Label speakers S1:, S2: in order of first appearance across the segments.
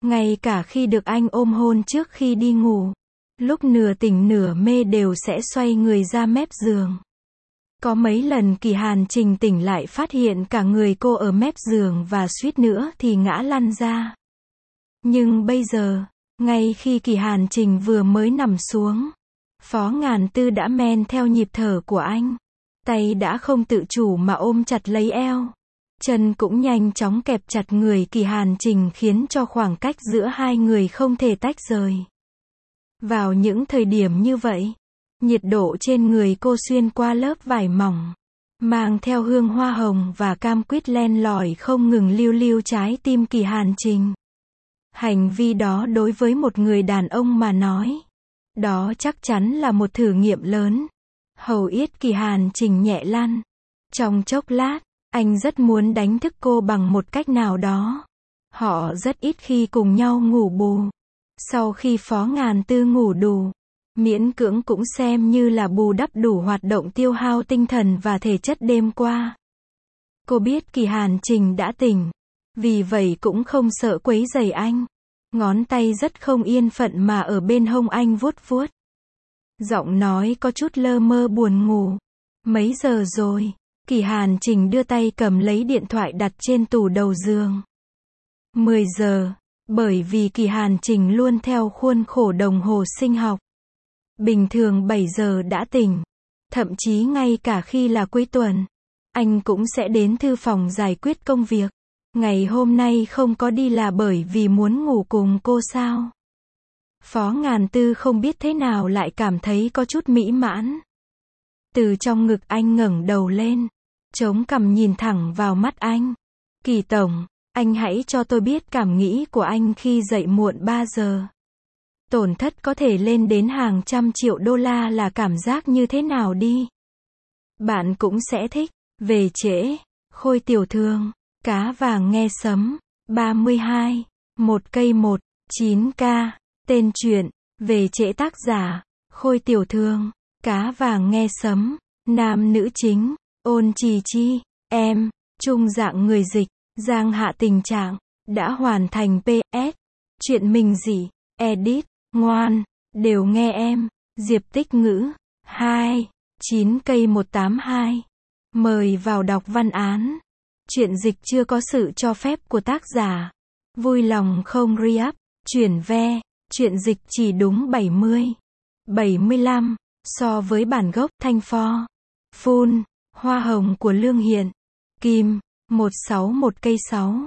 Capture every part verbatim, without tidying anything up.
S1: Ngay cả khi được anh ôm hôn trước khi đi ngủ, lúc nửa tỉnh nửa mê đều sẽ xoay người ra mép giường. Có mấy lần Kỳ Hàn Trình tỉnh lại phát hiện cả người cô ở mép giường và suýt nữa thì ngã lăn ra. Nhưng bây giờ, ngay khi Kỳ Hàn Trình vừa mới nằm xuống, Phó Ngàn Tư đã men theo nhịp thở của anh. Tay đã không tự chủ mà ôm chặt lấy eo. Chân cũng nhanh chóng kẹp chặt người Kỳ Hàn Trình khiến cho khoảng cách giữa hai người không thể tách rời. Vào những thời điểm như vậy, nhiệt độ trên người cô xuyên qua lớp vải mỏng, mang theo hương hoa hồng và cam quýt len lỏi không ngừng lưu lưu trái tim Kỳ Hàn Trình. Hành vi đó đối với một người đàn ông mà nói, đó chắc chắn là một thử nghiệm lớn. Hầu yết Kỳ Hàn Trình nhẹ lăn. Trong chốc lát, anh rất muốn đánh thức cô bằng một cách nào đó. Họ rất ít khi cùng nhau ngủ bù. Sau khi Phó Ngàn Tư ngủ đủ, miễn cưỡng cũng xem như là bù đắp đủ hoạt động tiêu hao tinh thần và thể chất đêm qua. Cô biết Kỳ Hàn Trình đã tỉnh, vì vậy cũng không sợ quấy rầy anh. Ngón tay rất không yên phận mà ở bên hông anh vuốt vuốt. Giọng nói có chút lơ mơ buồn ngủ. Mấy giờ rồi? Kỳ Hàn Trình đưa tay cầm lấy điện thoại đặt trên tủ đầu giường. mười giờ, bởi vì Kỳ Hàn Trình luôn theo khuôn khổ đồng hồ sinh học. Bình thường bảy giờ đã tỉnh. Thậm chí ngay cả khi là cuối tuần, anh cũng sẽ đến thư phòng giải quyết công việc. Ngày hôm nay không có đi là bởi vì muốn ngủ cùng cô sao? Phó Ngàn Tư không biết thế nào lại cảm thấy có chút mỹ mãn. Từ trong ngực anh ngẩng đầu lên, chống cằm nhìn thẳng vào mắt anh. Kỳ tổng, anh hãy cho tôi biết cảm nghĩ của anh khi dậy muộn ba giờ. Tổn thất có thể lên đến hàng trăm triệu đô la là cảm giác như thế nào đi? Bạn cũng sẽ thích. Về trễ, Khôi Tiểu Thư, Cá Vàng Nghe Sấm, ba mươi hai, một cây một, chín k. Tên truyện, Về trễ tác giả, Khôi Tiểu Thư, Cá Vàng Nghe Sấm. Nam nữ chính, Ôn Trì Chi, em, trung dạng người dịch, Giang Hạ Tình Trạng, đã hoàn thành pê ét. Chuyện mình dị, edit, ngoan, đều nghe em, Diệp Tích Ngữ, hai, chín cây một tám hai. Mời vào đọc văn án. Chuyện dịch chưa có sự cho phép của tác giả. Vui lòng không re-up, chuyển ve, chuyện dịch chỉ đúng bảy mươi, bảy mươi lăm, so với bản gốc Thanh Pho. Full, hoa hồng của Lương Hiện. Kim, một sáu một cây sáu.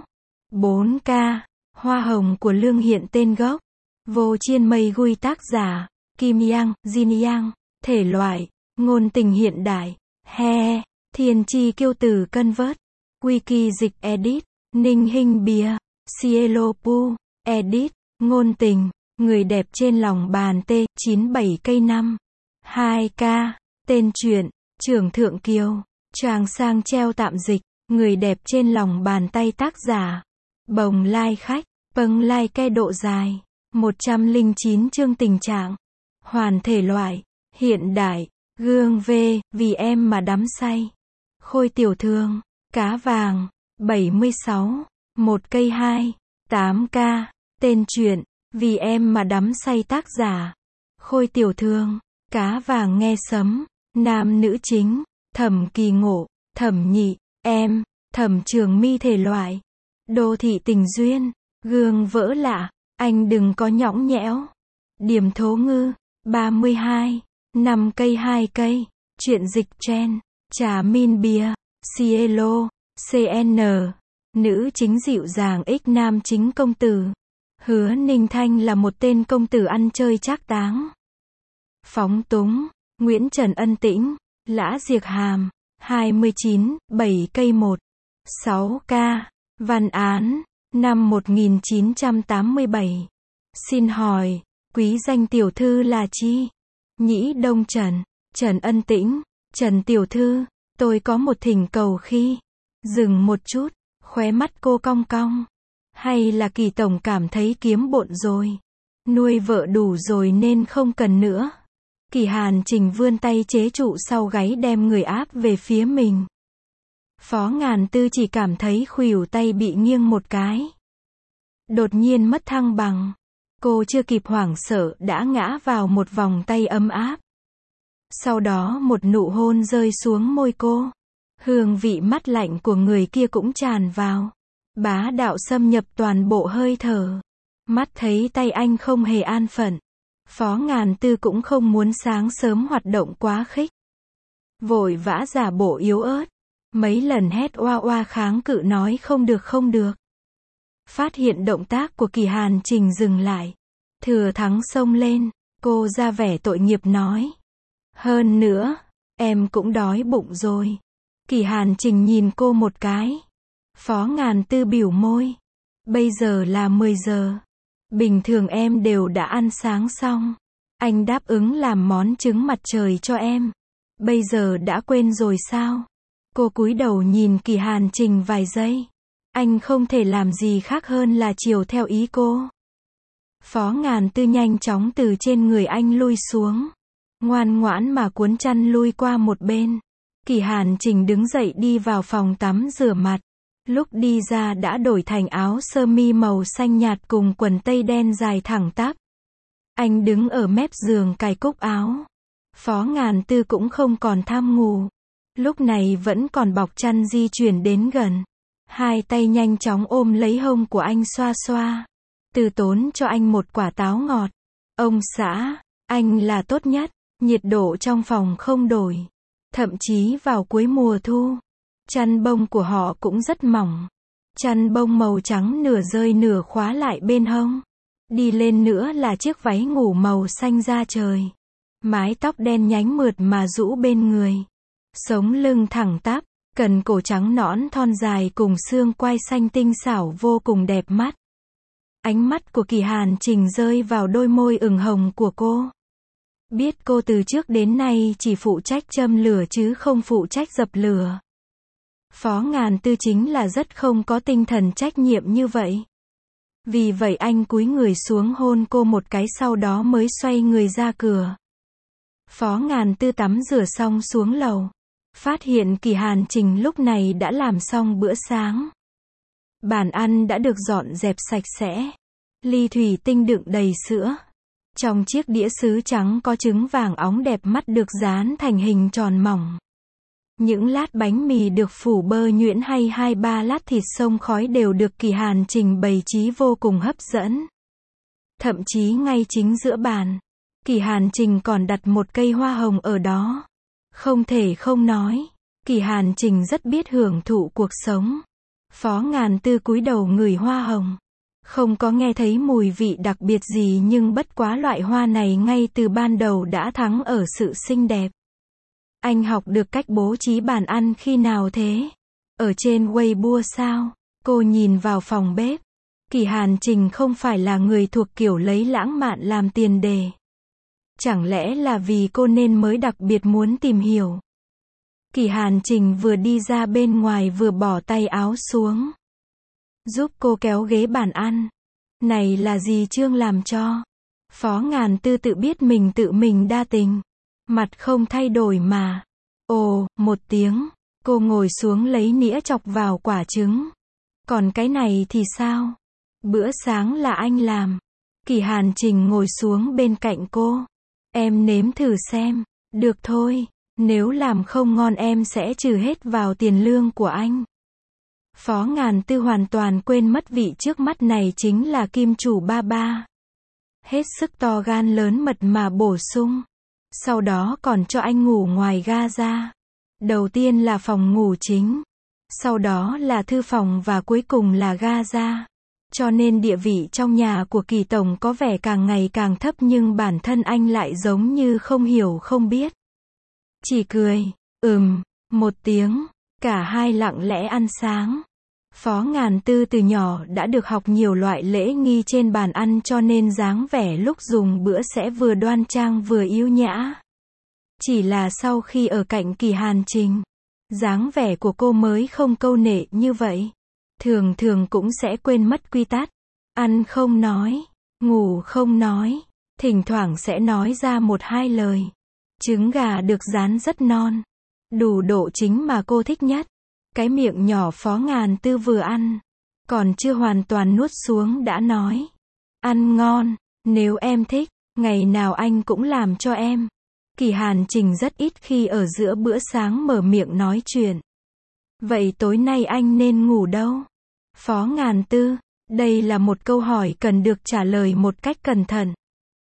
S1: bốn k, hoa hồng của Lương Hiện tên gốc. Vô Chiên Mây Gui tác giả, Kim Yang, Jin Yang. Thể loại, ngôn tình hiện đại. He, Thiên Chi Kiêu Tử Cân Vớt. Wiki dịch edit, Ninh Hinh Bìa, Cielo Pu, edit, ngôn tình, người đẹp trên lòng bàn T, chín bảy cây năm. hai k, tên truyện, Trưởng Thượng Kiều, Tràng Sang treo tạm dịch, người đẹp trên lòng bàn tay tác giả. Bồng lai khách, Pâng lai ke độ dài, một trăm lẻ chín chương tình trạng. Hoàn thể loại, hiện đại, gương V, vì em mà đắm say. Khôi Tiểu Thư, Cá Vàng, bảy mươi sáu, một cây hai, tám k. Tên truyện, Vì em mà đắm say tác giả. Khôi Tiểu Thư, Cá Vàng Nghe Sấm. Nam nữ chính, Thẩm Kỳ Ngộ, Thẩm Nhị, em, Thẩm Trường Mi thể loại. Đô thị tình duyên, gương vỡ lạ, anh đừng có nhõng nhẽo. Điểm Thố Ngư, ba mươi hai, năm cây hai cây. Chuyện dịch trend, Trà Min Bìa, Cielo, xê en. Nữ chính dịu dàng ích nam chính công tử. Hứa Ninh Thanh là một tên công tử ăn chơi trác táng. Phóng túng, Nguyễn Trần Ân Tĩnh, Lã Diệc Hàm, hai mươi chín, bảy cây một, sáu k. Văn án, năm một nghìn chín trăm tám mươi bảy. Xin hỏi, quý danh tiểu thư là chi? Nhĩ Đông Trần, Trần Ân Tĩnh, Trần Tiểu Thư, tôi có một thỉnh cầu khi. Dừng một chút, khóe mắt cô cong cong. Hay là Kỳ tổng cảm thấy kiếm bộn rồi? Nuôi vợ đủ rồi nên không cần nữa. Kỳ Hàn Trình vươn tay chế trụ sau gáy đem người áp về phía mình. Phó Ngàn Tư chỉ cảm thấy khuỷu tay bị nghiêng một cái. đột nhiên mất thăng bằng. Cô chưa kịp hoảng sợ đã ngã vào một vòng tay ấm áp. Sau đó một nụ hôn rơi xuống môi cô. Hương vị mát lạnh của người kia cũng tràn vào. Bá đạo xâm nhập toàn bộ hơi thở. Mắt thấy tay anh không hề an phận. Phó Ngàn Tư cũng không muốn sáng sớm hoạt động quá khích. Vội vã giả bộ yếu ớt. Mấy lần hét oa oa kháng cự nói không được không được. Phát hiện động tác của Kỳ Hàn Trình dừng lại. Thừa thắng xông lên. Cô ra vẻ tội nghiệp nói. Hơn nữa, em cũng đói bụng rồi. Kỳ Hàn Trình nhìn cô một cái. Phó Ngàn Tư biểu môi. Bây giờ là mười giờ. Bình thường em đều đã ăn sáng xong. Anh đáp ứng làm món trứng mặt trời cho em. Bây giờ đã quên rồi sao? Cô cúi đầu nhìn Kỳ Hàn Trình vài giây. Anh không thể làm gì khác hơn là chiều theo ý cô. Phó Ngàn Tư nhanh chóng từ trên người anh lui xuống. Ngoan ngoãn mà cuốn chăn lui qua một bên. Kỳ Hàn Trình đứng dậy đi vào phòng tắm rửa mặt. Lúc đi ra đã đổi thành áo sơ mi màu xanh nhạt cùng quần tây đen dài thẳng tắp. Anh đứng ở mép giường cài cúc áo. Phó Ngàn Tư cũng không còn tham ngủ. Lúc này vẫn còn bọc chăn di chuyển đến gần. Hai tay nhanh chóng ôm lấy hông của anh xoa xoa. Từ tốn cho anh một quả táo ngọt. Ông xã, anh là tốt nhất. Nhiệt độ trong phòng không đổi. Thậm chí vào cuối mùa thu. Chăn bông của họ cũng rất mỏng. Chăn bông màu trắng nửa rơi nửa khóa lại bên hông. Đi lên nữa là chiếc váy ngủ màu xanh da trời. Mái tóc đen nhánh mượt mà rũ bên người. Sống lưng thẳng tắp, cần cổ trắng nõn thon dài cùng xương quai xanh tinh xảo vô cùng đẹp mắt. Ánh mắt của Kỳ Hàn Trình rơi vào đôi môi ửng hồng của cô. Biết cô từ trước đến nay chỉ phụ trách châm lửa chứ không phụ trách dập lửa. Phó Ngàn Tư chính là rất không có tinh thần trách nhiệm như vậy. Vì vậy anh cúi người xuống hôn cô một cái sau đó mới xoay người ra cửa. Phó Ngàn Tư tắm rửa xong xuống lầu. Phát hiện Kỳ Hàn Trình lúc này đã làm xong bữa sáng. Bàn ăn đã được dọn dẹp sạch sẽ. Ly thủy tinh đựng đầy sữa. Trong chiếc đĩa sứ trắng có trứng vàng óng đẹp mắt được dán thành hình tròn mỏng. Những lát bánh mì được phủ bơ nhuyễn hay hai ba lát thịt xông khói đều được Kỳ Hàn Trình bày trí vô cùng hấp dẫn. Thậm chí ngay chính giữa bàn, Kỳ Hàn Trình còn đặt một cây hoa hồng ở đó. Không thể không nói, Kỳ Hàn Trình rất biết hưởng thụ cuộc sống. Phó Ngàn Tư cúi đầu ngửi hoa hồng. Không có nghe thấy mùi vị đặc biệt gì nhưng bất quá loại hoa này ngay từ ban đầu đã thắng ở sự xinh đẹp. Anh học được cách bố trí bàn ăn khi nào thế? Ở trên Weibo sao? Cô nhìn vào phòng bếp. Kỳ Hàn Trình không phải là người thuộc kiểu lấy lãng mạn làm tiền đề. Chẳng lẽ là vì cô nên mới đặc biệt muốn tìm hiểu? Kỳ Hàn Trình vừa đi ra bên ngoài vừa bỏ tay áo xuống. Giúp cô kéo ghế bàn ăn. Này là gì Trương làm cho? Phó Ngàn Tư tự biết mình tự mình đa tình. Mặt không thay đổi mà. Ồ, một tiếng. Cô ngồi xuống lấy nĩa chọc vào quả trứng. Còn cái này thì sao? Bữa sáng là anh làm. Kỳ Hàn Trình ngồi xuống bên cạnh cô. Em nếm thử xem. Được thôi. Nếu làm không ngon em sẽ trừ hết vào tiền lương của anh. Phó Ngàn Tư hoàn toàn quên mất vị trước mắt này chính là kim chủ ba ba. Hết sức to gan lớn mật mà bổ sung. Sau đó còn cho anh ngủ ngoài ga ra. Đầu tiên là phòng ngủ chính. Sau đó là thư phòng và cuối cùng là ga ra. Cho nên địa vị trong nhà của Kỳ Tổng có vẻ càng ngày càng thấp nhưng bản thân anh lại giống như không hiểu không biết. Chỉ cười, ừm, một tiếng, cả hai lặng lẽ ăn sáng. Phó Ngàn Tư từ nhỏ đã được học nhiều loại lễ nghi trên bàn ăn cho nên dáng vẻ lúc dùng bữa sẽ vừa đoan trang vừa yêu nhã. Chỉ là sau khi ở cạnh Kỳ Hàn Trình, dáng vẻ của cô mới không câu nệ như vậy. Thường thường cũng sẽ quên mất quy tắc. Ăn không nói, ngủ không nói, thỉnh thoảng sẽ nói ra một hai lời. Trứng gà được rán rất non. Đủ độ chính mà cô thích nhất. Cái miệng nhỏ Phó Ngàn Tư vừa ăn. Còn chưa hoàn toàn nuốt xuống đã nói. Ăn ngon, nếu em thích, ngày nào anh cũng làm cho em. Kỳ Hàn Trình rất ít khi ở giữa bữa sáng mở miệng nói chuyện. Vậy tối nay anh nên ngủ đâu? Phó Ngàn Tư, đây là một câu hỏi cần được trả lời một cách cẩn thận.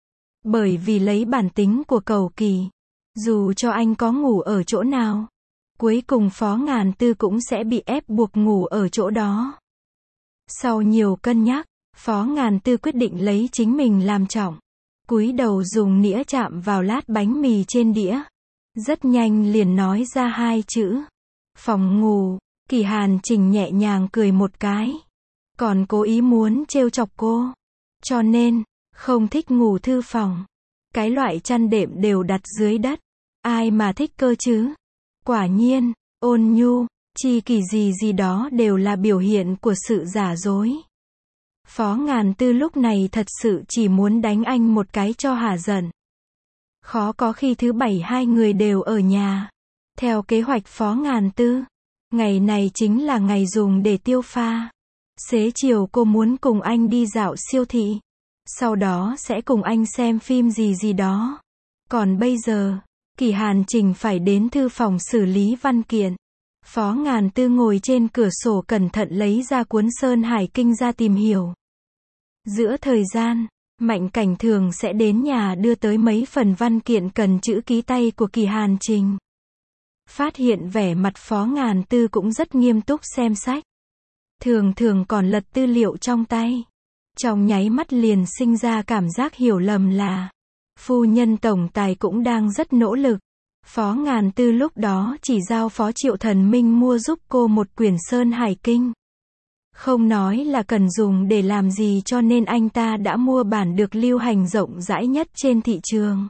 S1: Bởi vì lấy bản tính của Cầu Kỳ, dù cho anh có ngủ ở chỗ nào, cuối cùng Phó Ngàn Tư cũng sẽ bị ép buộc ngủ ở chỗ đó. Sau nhiều cân nhắc, Phó Ngàn Tư quyết định lấy chính mình làm trọng. Cúi đầu dùng nĩa chạm vào lát bánh mì trên đĩa. Rất nhanh liền nói ra hai chữ. Phòng ngủ. Kỳ Hàn Trình nhẹ nhàng cười một cái. Còn cố ý muốn trêu chọc cô. Cho nên, không thích ngủ thư phòng. Cái loại chăn đệm đều đặt dưới đất. Ai mà thích cơ chứ? Quả nhiên, ôn nhu, chi kỷ gì gì đó đều là biểu hiện của sự giả dối. Phó Ngàn Tư lúc này thật sự chỉ muốn đánh anh một cái cho hả giận. Khó có khi thứ bảy hai người đều ở nhà. Theo kế hoạch Phó Ngàn Tư, ngày này chính là ngày dùng để tiêu pha. Xế chiều cô muốn cùng anh đi dạo siêu thị. Sau đó sẽ cùng anh xem phim gì gì đó. Còn bây giờ, Kỳ Hàn Trình phải đến thư phòng xử lý văn kiện. Phó Ngàn Tư ngồi trên cửa sổ cẩn thận lấy ra cuốn Sơn Hải Kinh ra tìm hiểu. Giữa thời gian, Mạnh Cảnh thường sẽ đến nhà đưa tới mấy phần văn kiện cần chữ ký tay của Kỳ Hàn Trình. Phát hiện vẻ mặt Phó Ngàn Tư cũng rất nghiêm túc xem sách. Thường thường còn lật tư liệu trong tay. Trong nháy mắt liền sinh ra cảm giác hiểu lầm là phu nhân tổng tài cũng đang rất nỗ lực. Phó Ngàn Tư lúc đó chỉ giao Phó Triệu Thần Minh mua giúp cô một quyển Sơn Hải Kinh. Không nói là cần dùng để làm gì cho nên anh ta đã mua bản được lưu hành rộng rãi nhất trên thị trường.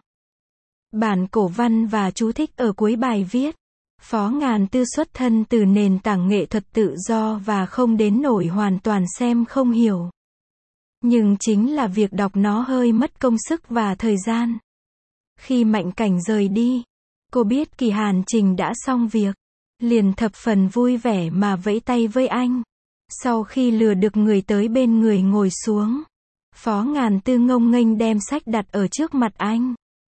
S1: Bản cổ văn và chú thích ở cuối bài viết. Phó Ngàn Tư xuất thân từ nền tảng nghệ thuật tự do và không đến nổi hoàn toàn xem không hiểu. Nhưng chính là việc đọc nó hơi mất công sức và thời gian. Khi Mạnh Cảnh rời đi, cô biết Kỳ Hàn Trình đã xong việc. Liền thập phần vui vẻ mà vẫy tay với anh. Sau khi lừa được người tới bên người ngồi xuống, Phó Ngàn Tư ngông nghênh đem sách đặt ở trước mặt anh.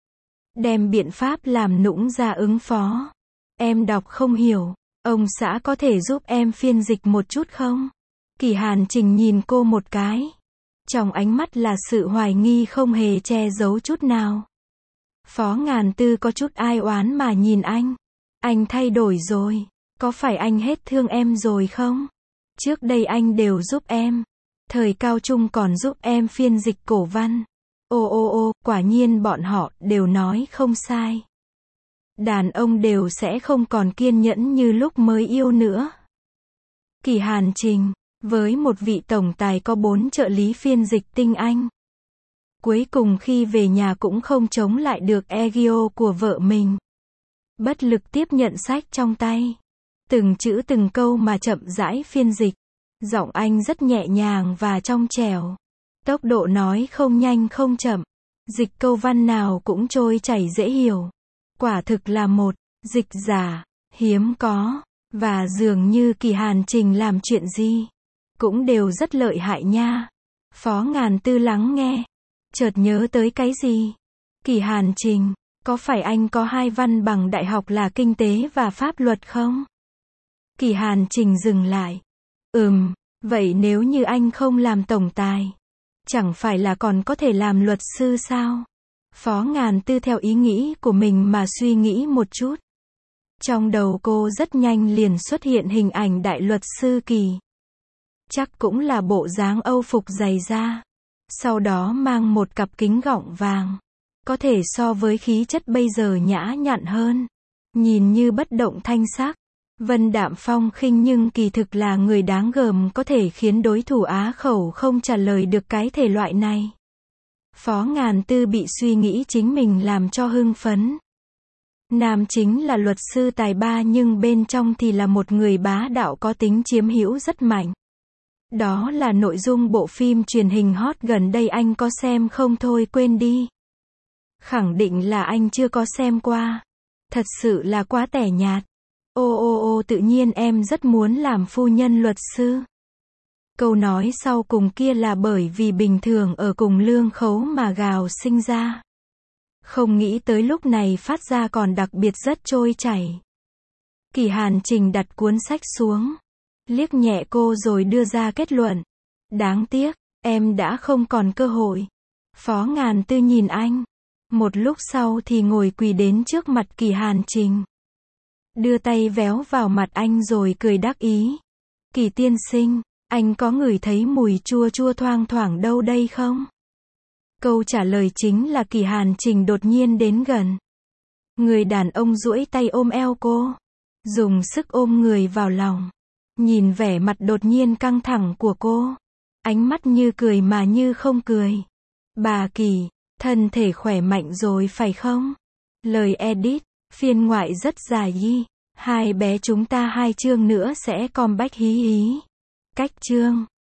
S1: Đem biện pháp làm nũng ra ứng phó. Em đọc không hiểu, ông xã có thể giúp em phiên dịch một chút không? Kỳ Hàn Trình nhìn cô một cái. Trong ánh mắt là sự hoài nghi không hề che giấu chút nào. Phó Ngàn Tư có chút ai oán mà nhìn anh. Anh thay đổi rồi, có phải anh hết thương em rồi không? Trước đây anh đều giúp em. Thời cao trung còn giúp em phiên dịch cổ văn. Ô ô ô, quả nhiên bọn họ đều nói không sai. Đàn ông đều sẽ không còn kiên nhẫn như lúc mới yêu nữa. Kỳ Hàn Trình, với một vị tổng tài có bốn trợ lý phiên dịch tinh anh. Cuối cùng khi về nhà cũng không chống lại được ego của vợ mình. Bất lực tiếp nhận sách trong tay. Từng chữ từng câu mà chậm rãi phiên dịch. Giọng anh rất nhẹ nhàng và trong trẻo. Tốc độ nói không nhanh không chậm. Dịch câu văn nào cũng trôi chảy dễ hiểu. Quả thực là một dịch giả hiếm có. Và dường như Kỳ Hàn Trình làm chuyện gì cũng đều rất lợi hại nha. Phó Ngàn Tư lắng nghe. Chợt nhớ tới cái gì? Kỳ Hàn Trình, có phải anh có hai văn bằng đại học là kinh tế và pháp luật không? Kỳ Hàn Trình dừng lại. Ừm, vậy nếu như anh không làm tổng tài, chẳng phải là còn có thể làm luật sư sao? Phó Ngàn Tư theo ý nghĩ của mình mà suy nghĩ một chút. Trong đầu cô rất nhanh liền xuất hiện hình ảnh đại luật sư Kỳ. Chắc cũng là bộ dáng Âu phục dày da. Sau đó mang một cặp kính gọng vàng. Có thể so với khí chất bây giờ nhã nhặn hơn. Nhìn như bất động thanh sắc. Vân đạm phong khinh nhưng kỳ thực là người đáng gờm có thể khiến đối thủ á khẩu không trả lời được cái thể loại này. Phó Ngàn Tư bị suy nghĩ chính mình làm cho hưng phấn. Nam chính là luật sư tài ba nhưng bên trong thì là một người bá đạo có tính chiếm hữu rất mạnh. Đó là nội dung bộ phim truyền hình hot gần đây anh có xem không thôi quên đi. Khẳng định là anh chưa có xem qua. Thật sự là quá tẻ nhạt. Ô ô ô tự nhiên em rất muốn làm phu nhân luật sư. Câu nói sau cùng kia là bởi vì bình thường ở cùng lương khấu mà gào sinh ra. Không nghĩ tới lúc này phát ra còn đặc biệt rất trôi chảy. Kỳ Hàn Trình đặt cuốn sách xuống, liếc nhẹ cô rồi đưa ra kết luận. Đáng tiếc, em đã không còn cơ hội. Phó Ngàn Tư nhìn anh. Một lúc sau thì ngồi quỳ đến trước mặt Kỳ Hàn Trình. Đưa tay véo vào mặt anh rồi cười đắc ý. Kỳ tiên sinh, anh có ngửi thấy mùi chua chua thoang thoảng đâu đây không? Câu trả lời chính là Kỳ Hàn Trình đột nhiên đến gần. Người đàn ông duỗi tay ôm eo cô. Dùng sức ôm người vào lòng. Nhìn vẻ mặt đột nhiên căng thẳng của cô. Ánh mắt như cười mà như không cười. Bà Kỳ, thân thể khỏe mạnh rồi phải không? Lời edit, phiên ngoại rất dài y. Hai bé chúng ta hai chương nữa sẽ comeback hí hí. Cách chương